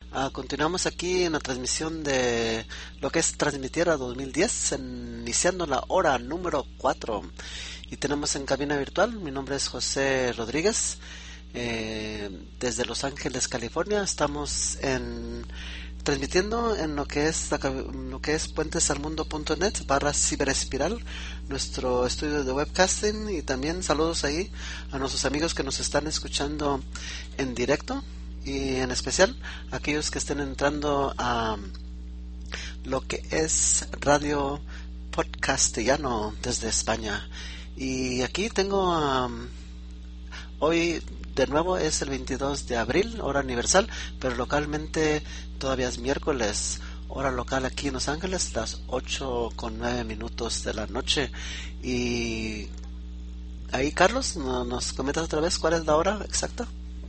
Continuamos aquí en la transmisión de lo que es Transmitiera 2010, iniciando la hora número 4. Y tenemos en cabina virtual, mi nombre es José Rodríguez, desde Los Ángeles, California. Estamos transmitiendo en lo que es puentesalmundo.net/ciberespiral, nuestro estudio de webcasting, y también saludos ahí a nuestros amigos que nos están escuchando en directo, y en especial aquellos que estén entrando a lo que es Radio Podcastellano desde España. Y aquí tengo hoy de nuevo es el 22 de abril, hora universal, pero localmente todavía es miércoles, hora local aquí en Los Ángeles, las 8:09 de la noche. Y ahí, Carlos, ¿nos comentas otra vez cuál es la hora exacta?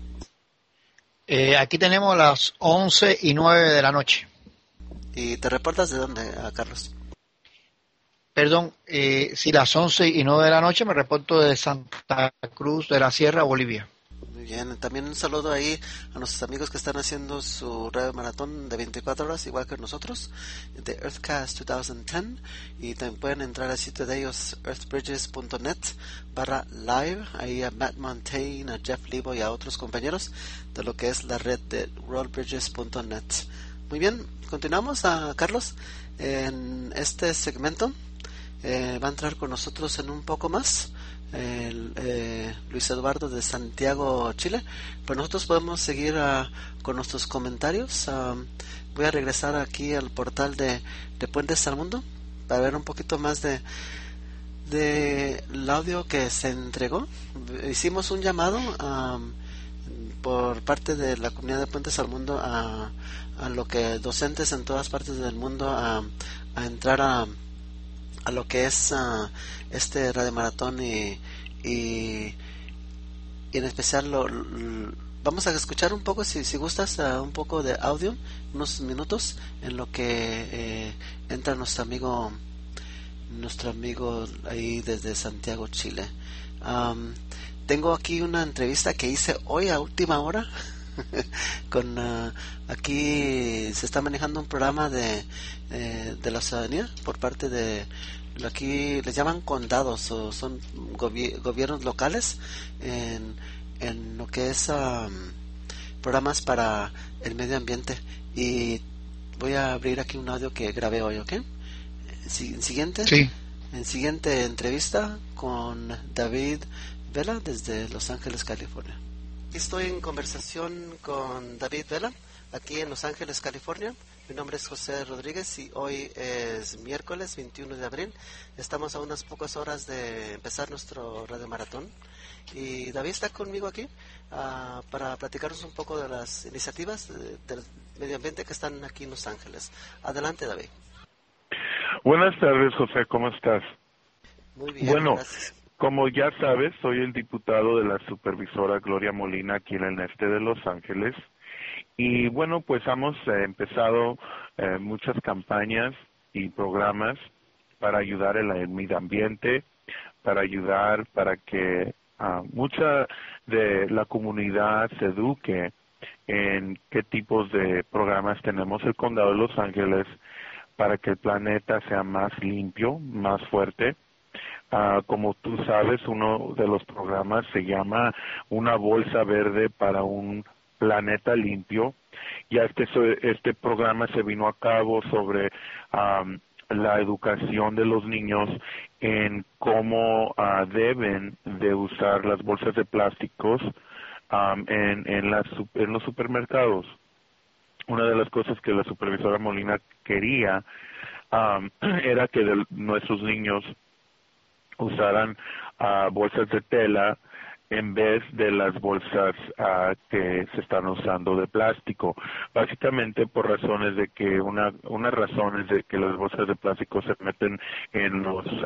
Aquí tenemos las 11:09 de la noche. ¿Y te reportas de dónde, Carlos? Perdón, sí, las 11:09 de la noche me reporto de Santa Cruz de la Sierra, Bolivia. Muy bien, también un saludo ahí a nuestros amigos que están haciendo su radio maratón de 24 horas, igual que nosotros, de Earthcast 2010, y también pueden entrar al sitio de ellos, earthbridges.net/live, ahí a Matt Montaigne, a Jeff Libo y a otros compañeros de lo que es la red de worldbridges.net. Muy bien, continuamos Carlos, en este segmento. Va a entrar con nosotros en un poco más Luis Eduardo de Santiago, Chile, pero nosotros podemos seguir con nuestros comentarios. Voy a regresar aquí al portal de Puentes al Mundo para ver un poquito más de el audio que se entregó. Hicimos un llamado por parte de la comunidad de Puentes al Mundo a lo que docentes en todas partes del mundo a entrar a lo que es este radio maratón, y en especial vamos a escuchar un poco, si gustas, un poco de audio, unos minutos, en lo que entra nuestro amigo ahí desde Santiago, Chile. Tengo aquí una entrevista que hice hoy a última hora con aquí se está manejando un programa de la ciudadanía por parte de aquí les llaman condados, o son gobiernos locales en lo que es programas para el medio ambiente, y voy a abrir aquí un audio que grabé hoy, ¿ok? Sí. En siguiente entrevista con David Vela desde Los Ángeles, California. Estoy en conversación con David Vela, aquí en Los Ángeles, California. Mi nombre es José Rodríguez y hoy es miércoles 21 de abril. Estamos a unas pocas horas de empezar nuestro radio maratón. Y David está conmigo aquí para platicarnos un poco de las iniciativas del medio ambiente que están aquí en Los Ángeles. Adelante, David. Buenas tardes, José, ¿cómo estás? Muy bien, bueno, gracias. Como ya sabes, soy el diputado de la supervisora Gloria Molina aquí en el este de Los Ángeles. Y bueno, pues hemos empezado muchas campañas y programas para ayudar en el medio ambiente, para ayudar para que mucha de la comunidad se eduque en qué tipos de programas tenemos el condado de Los Ángeles para que el planeta sea más limpio, más fuerte. Como tú sabes, uno de los programas se llama Una Bolsa Verde para un Planeta Limpio. Ya este programa se vino a cabo sobre la educación de los niños en cómo deben de usar las bolsas de plásticos en los supermercados. Una de las cosas que la supervisora Molina quería era que nuestros niños usaran bolsas de tela en vez de las bolsas que se están usando de plástico, básicamente por razones de que una razón es de que las bolsas de plástico se meten en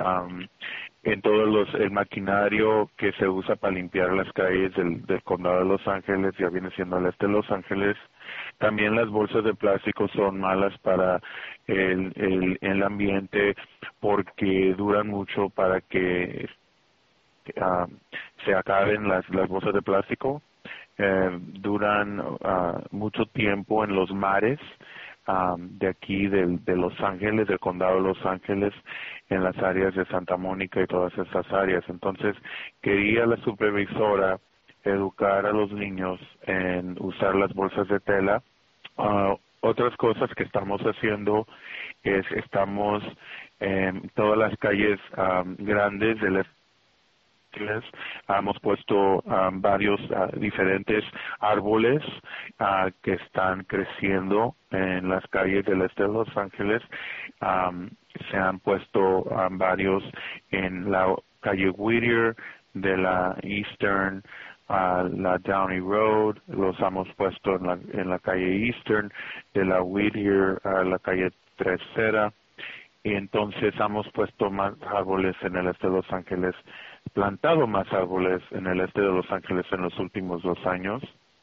el maquinario que se usa para limpiar las calles del condado de Los Ángeles, ya viene siendo el este de Los Ángeles. También las bolsas de plástico son malas para el ambiente porque duran mucho para que se acaben las bolsas de plástico. duran mucho tiempo en los mares de aquí de Los Ángeles, del condado de Los Ángeles, en las áreas de Santa Mónica y todas esas áreas. Entonces quería la supervisora educar a los niños en usar las bolsas de tela. Otras cosas que estamos haciendo es estamos en todas las calles grandes de las hemos puesto varios diferentes árboles que están creciendo en las calles del este de Los Ángeles. Se han puesto varios en la calle Whittier de la Eastern, la Downey Road, los hemos puesto en la calle Eastern de la Whittier a la calle Tercera, y entonces hemos puesto más árboles en el este de Los Ángeles, plantado más árboles en el este de Los Ángeles en los últimos 2 años.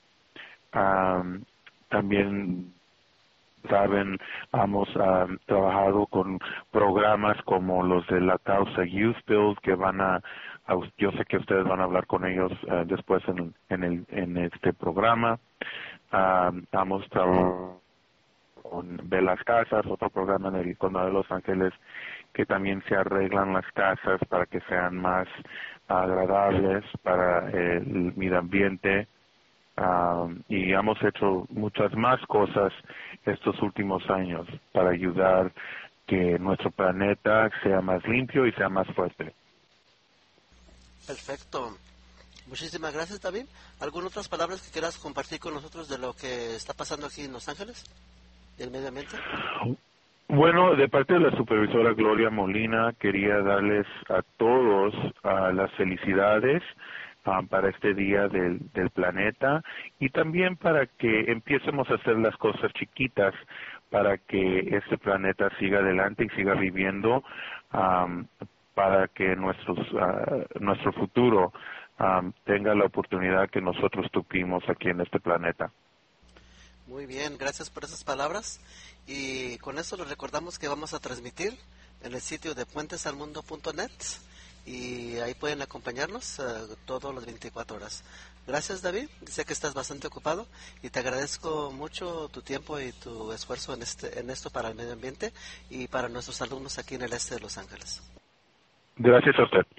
También saben, hemos trabajado con programas como los de la causa Youth Build, que yo sé que ustedes van a hablar con ellos después en este programa. Hemos trabajado con Ve las Casas, otro programa en el condado de Los Ángeles, que también se arreglan las casas para que sean más agradables para el medio ambiente. Y hemos hecho muchas más cosas estos últimos años para ayudar que nuestro planeta sea más limpio y sea más fuerte. Perfecto. Muchísimas gracias, David. ¿Algunas otras palabras que quieras compartir con nosotros de lo que está pasando aquí en Los Ángeles y el medio ambiente? Bueno, de parte de la supervisora Gloria Molina, quería darles a todos las felicidades para este día del planeta, y también para que empecemos a hacer las cosas chiquitas para que este planeta siga adelante y siga viviendo, para que nuestro futuro tenga la oportunidad que nosotros tuvimos aquí en este planeta. Muy bien, gracias por esas palabras. Y con eso les recordamos que vamos a transmitir en el sitio de puentesalmundo.net, y ahí pueden acompañarnos todos los 24 horas. Gracias, David. Sé que estás bastante ocupado y te agradezco mucho tu tiempo y tu esfuerzo en esto para el medio ambiente y para nuestros alumnos aquí en el este de Los Ángeles. Gracias a usted.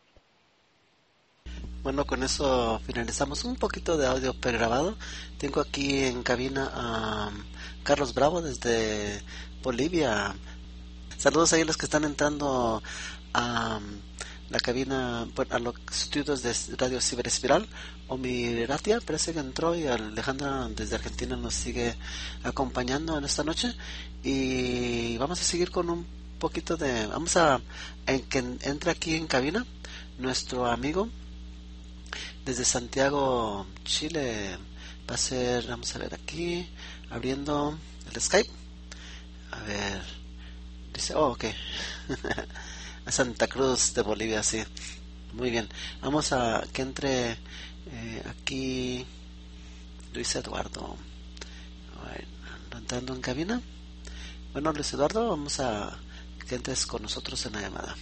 Bueno, con eso finalizamos un poquito de audio pregrabado. Tengo aquí en cabina a Carlos Bravo desde Bolivia. Saludos ahí a los que están entrando a la cabina, bueno, a los estudios de Radio Ciberespiral. Omi Ratia parece que entró, y Alejandra desde Argentina nos sigue acompañando en esta noche. Y vamos a seguir con un poquito de... en que entre aquí en cabina nuestro amigo desde Santiago, Chile. Va a ser, vamos a ver aquí, abriendo el Skype. A ver, dice, ok. A Santa Cruz de Bolivia, sí. Muy bien. Vamos a que entre aquí Luis Eduardo. A ver, entrando en cabina. Bueno, Luis Eduardo, vamos a que entres con nosotros en la llamada.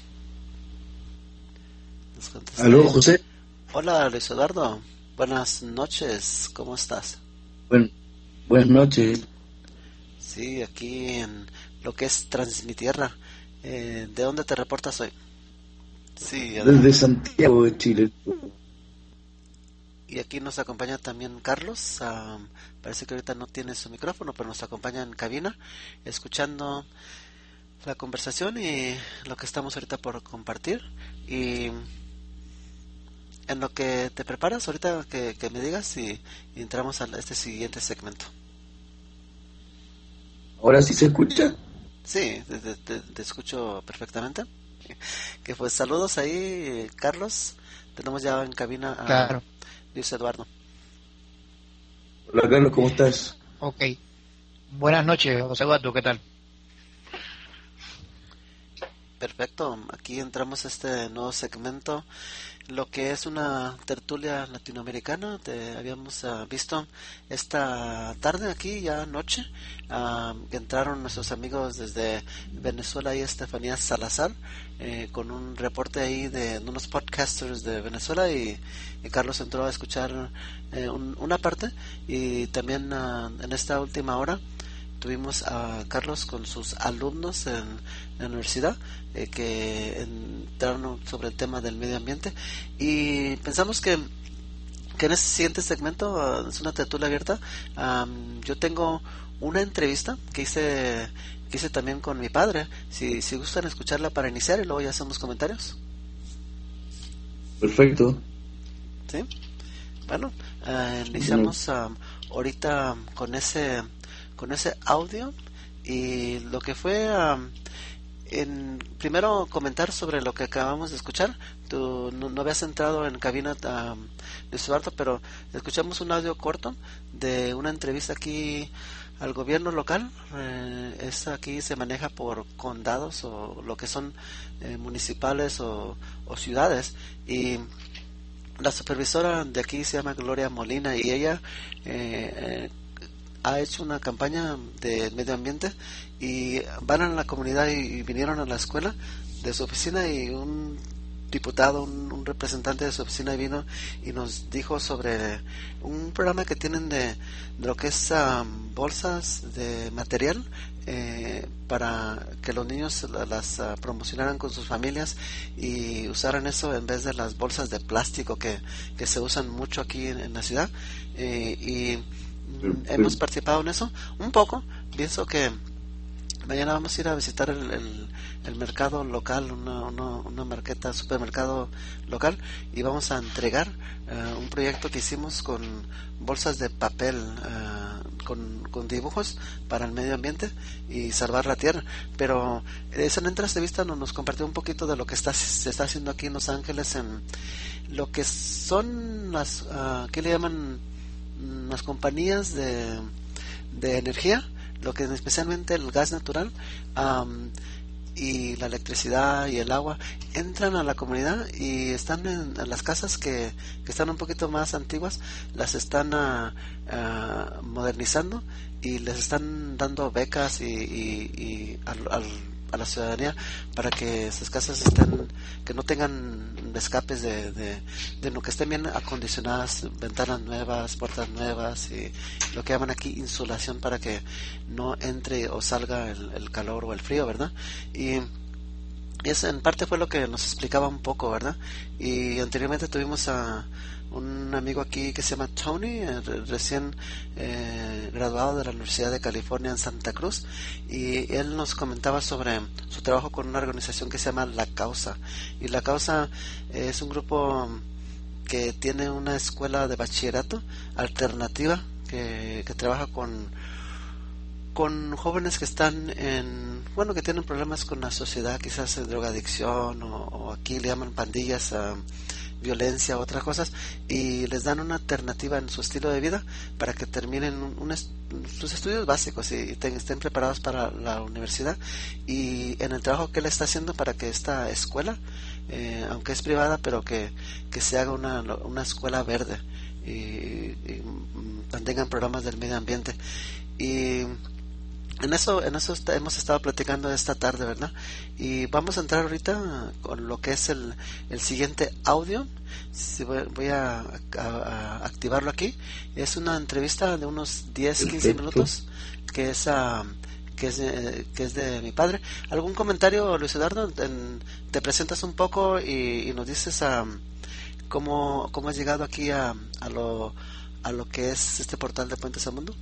Aló, José. Hola, Luis Eduardo. Buenas noches. ¿Cómo estás? Buenas noches. Sí, aquí en lo que es Transmitierra. ¿De dónde te reportas hoy? Sí, desde Santiago de Chile. Y aquí nos acompaña también Carlos. Parece que ahorita no tiene su micrófono, pero nos acompaña en cabina, escuchando la conversación y lo que estamos ahorita por compartir. Y en lo que te preparas, ahorita que me digas, y entramos a este siguiente segmento. ¿Ahora sí se escucha? Sí, te escucho perfectamente. Que pues saludos ahí, Carlos. Tenemos ya en cabina a Claro. Luis Eduardo. Hola, Carlos, ¿cómo estás? Ok. Buenas noches, José Eduardo, ¿qué tal? Perfecto, aquí entramos a este nuevo segmento, lo que es una tertulia latinoamericana. Te habíamos visto esta tarde, aquí ya noche, que entraron nuestros amigos desde Venezuela y Estefanía Salazar, con un reporte ahí de unos podcasters de Venezuela, y Carlos entró a escuchar una parte, y también en esta última hora tuvimos a Carlos con sus alumnos en la universidad, que entraron sobre el tema del medio ambiente, y pensamos que en este siguiente segmento, es una tertulia abierta. Yo tengo una entrevista que hice también con mi padre, si gustan escucharla para iniciar, y luego ya hacemos comentarios. Perfecto. ¿Sí? Bueno, iniciamos ahorita con ese audio, y lo que fue primero comentar sobre lo que acabamos de escuchar. Tú no habías entrado en cabina, Luis Eduardo, pero escuchamos un audio corto de una entrevista aquí al gobierno local. Aquí se maneja por condados, o lo que son municipales o ciudades, y la supervisora de aquí se llama Gloria Molina, y ella ha hecho una campaña de medio ambiente, y van a la comunidad y vinieron a la escuela de su oficina, y un diputado, un representante de su oficina vino y nos dijo sobre un programa que tienen de lo que es bolsas de material, para que los niños las promocionaran con sus familias y usaran eso en vez de las bolsas de plástico que se usan mucho aquí en la ciudad, y hemos participado en eso un poco. Pienso que mañana vamos a ir a visitar el mercado local, una marqueta, supermercado local, y vamos a entregar un proyecto que hicimos con bolsas de papel, con dibujos para el medio ambiente y salvar la tierra. Pero esa entrevista nos compartió un poquito de lo que se está haciendo aquí en Los Ángeles, en lo que son las, ¿qué le llaman? Las compañías de energía, lo que es especialmente el gas natural, y la electricidad y el agua, entran a la comunidad y están en las casas que están un poquito más antiguas, las están modernizando, y les están dando becas y a la ciudadanía, para que esas casas que no tengan escapes de lo que estén bien acondicionadas, ventanas nuevas, puertas nuevas, y lo que llaman aquí insulación, para que no entre o salga el calor o el frío, ¿verdad? Y eso en parte fue lo que nos explicaba un poco, ¿verdad? Y anteriormente tuvimos a un amigo aquí que se llama Tony, recién graduado de la Universidad de California en Santa Cruz, y él nos comentaba sobre su trabajo con una organización que se llama La Causa. Y La Causa es un grupo que tiene una escuela de bachillerato alternativa, que trabaja con jóvenes que están que tienen problemas con la sociedad, quizás drogadicción, o aquí le llaman pandillas, violencia, otras cosas, y les dan una alternativa en su estilo de vida para que terminen sus estudios básicos y estén preparados para la universidad. Y en el trabajo que él está haciendo para que esta escuela, aunque es privada, pero que se haga una escuela verde, y mantengan programas del medio ambiente. Y en eso hemos estado platicando esta tarde, ¿verdad? Y vamos a entrar ahorita con lo que es el siguiente audio. Voy a activarlo aquí. Es una entrevista de unos 10-15 minutos, que es de mi padre. ¿Algún comentario, Luis Eduardo? Te presentas un poco y nos dices cómo has llegado aquí a lo que es este portal de Puentes al Mundo.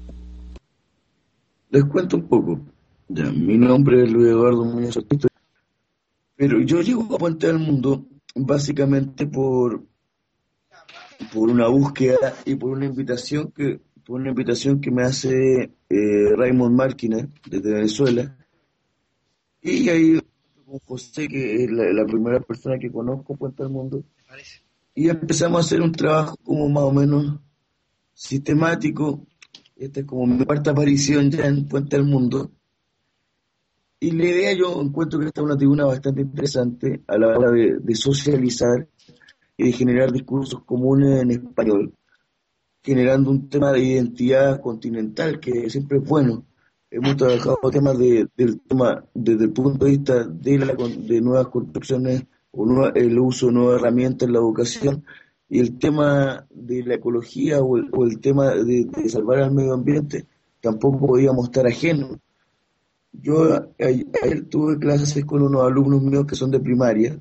Les cuento un poco. Ya, mi nombre es Luis Eduardo Muñoz Ortiz, pero yo llego a Puente al Mundo básicamente por una búsqueda y por una invitación que me hace Raymond Márquina desde Venezuela, y ahí con José, que es la primera persona que conozco en Puente al Mundo, y empezamos a hacer un trabajo como más o menos sistemático. Esta es como mi cuarta aparición ya en Puente al Mundo, Y la idea, yo encuentro que esta es una tribuna bastante interesante a la hora de socializar y de generar discursos comunes en español, generando un tema de identidad continental que siempre es bueno. Hemos trabajado temas del tema desde el punto de vista de nuevas construcciones o el uso de nuevas herramientas en la educación, y el tema de la ecología o el tema de salvar al medio ambiente tampoco podíamos estar ajenos. Yo ayer tuve clases con unos alumnos míos que son de primaria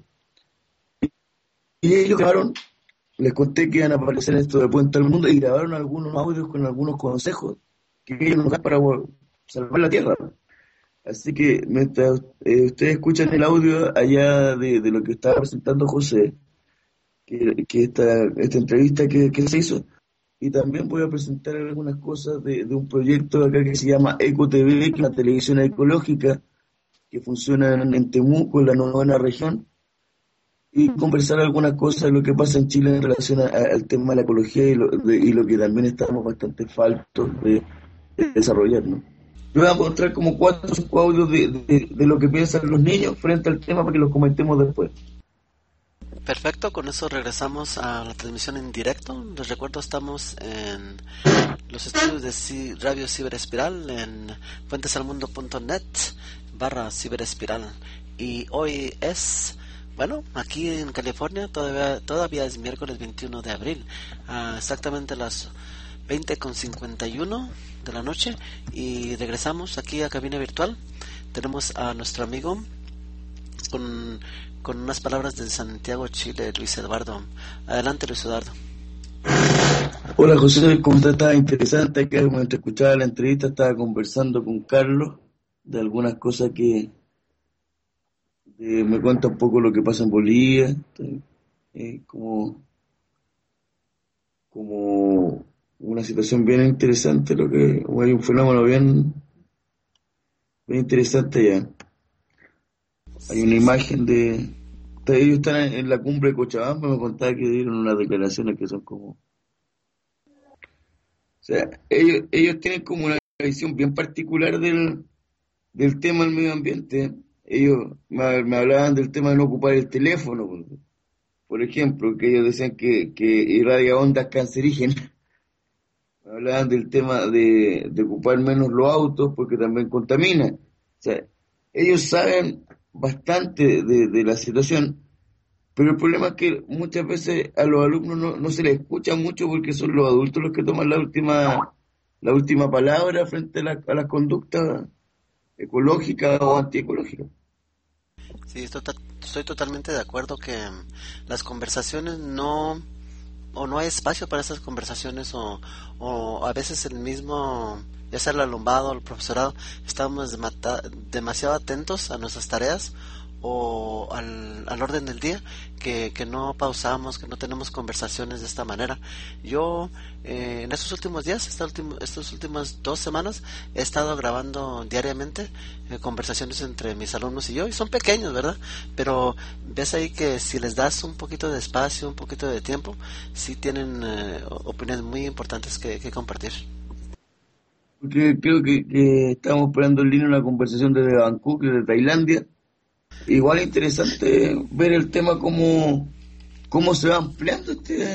y ellos grabaron, les conté que iban a aparecer en esto de Puente al Mundo y grabaron algunos audios con algunos consejos que ellos nos dan para salvar la tierra. Así que mientras ustedes escuchan el audio allá de lo que estaba presentando José, que esta entrevista que se hizo, y también voy a presentar algunas cosas de un proyecto acá que se llama EcoTV, que es una televisión ecológica que funciona en Temuco, en la novena región, y conversar algunas cosas de lo que pasa en Chile en relación al tema de la ecología y lo que también estamos bastante faltos de desarrollar, ¿no? Yo voy a mostrar como 4 o 5 audios de lo que piensan los niños frente al tema para que los comentemos después. Perfecto, con eso regresamos a la transmisión en directo. Les recuerdo, estamos en los estudios de Radio Ciberespiral en puentesalmundo.net/ciberespiral, y hoy es, bueno, aquí en California todavía es miércoles 21 de abril, exactamente a las 20:51 de la noche, y regresamos aquí a cabina virtual. Tenemos a nuestro amigo con unas palabras de Santiago, Chile, Luis Eduardo. Adelante, Luis Eduardo. Hola José, ¿cómo estás? Estaba interesante que mientras escuchaba la entrevista estaba conversando con Carlos de algunas cosas que me cuenta un poco lo que pasa en Bolivia, como una situación bien interesante, hay un fenómeno bien interesante ya. Hay una imagen ellos están en la cumbre de Cochabamba, me contaba que dieron unas declaraciones que son como, o sea, ellos tienen como una visión bien particular del tema del medio ambiente. Ellos me hablaban del tema de no ocupar el teléfono, por ejemplo, que ellos decían que irradia ondas cancerígenas. Me hablaban del tema de ocupar menos los autos porque también contamina. O sea, ellos saben bastante de la situación, pero el problema es que muchas veces a los alumnos no se les escucha mucho porque son los adultos los que toman la última palabra frente a las conductas ecológicas o antiecológicas. Sí, estoy totalmente de acuerdo que las conversaciones no hay espacio para esas conversaciones, o a veces el mismo, ya sea el alumnado o el profesorado, estamos demasiado atentos a nuestras tareas o al orden del día, que no pausamos, que no tenemos conversaciones de esta manera. Yo en estos últimos días, estas últimas 2 semanas, he estado grabando diariamente conversaciones entre mis alumnos y yo, y son pequeños, ¿verdad? Pero ves ahí que si les das un poquito de espacio, un poquito de tiempo, sí tienen opiniones muy importantes que compartir. Porque creo que estamos esperando en línea una conversación desde Bangkok, desde Tailandia. Igual es interesante ver el tema cómo se va ampliando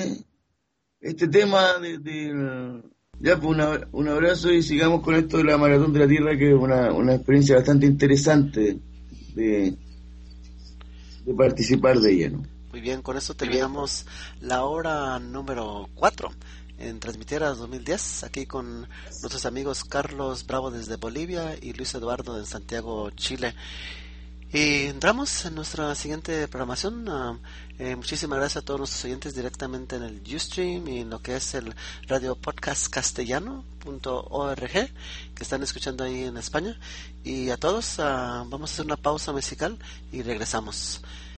este tema ya, pues un abrazo, y sigamos con esto de la Maratón de la Tierra, que es una experiencia bastante interesante de participar de ella, ¿no? Muy bien, con eso terminamos la hora número 4 en Transmiteras 2010, aquí con nuestros amigos Carlos Bravo desde Bolivia y Luis Eduardo de Santiago, Chile. Y entramos en nuestra siguiente programación. Muchísimas gracias a todos nuestros oyentes directamente en el Ustream y en lo que es el radio podcast castellano.org, que están escuchando ahí en España. Y a todos, vamos a hacer una pausa musical y regresamos.